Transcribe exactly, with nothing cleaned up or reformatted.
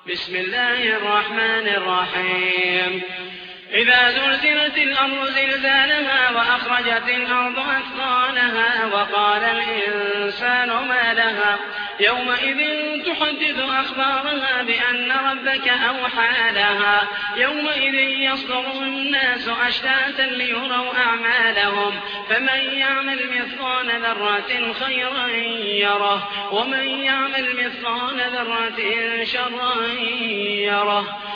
بسم الله الرحمن الرحيم إذا زلزلت الأرض زلزالها وأخرجت الأرض أثقالها وقال الإنسان ما لها يومئذ تحدث أخبارها بأن ربك أوحى لها يومئذ يصدر الناس أشتاتا ليروا أعمالهم فمن يعمل مثقال ذرة خيرا يره ومن يعمل مثقال ذرة شرا يره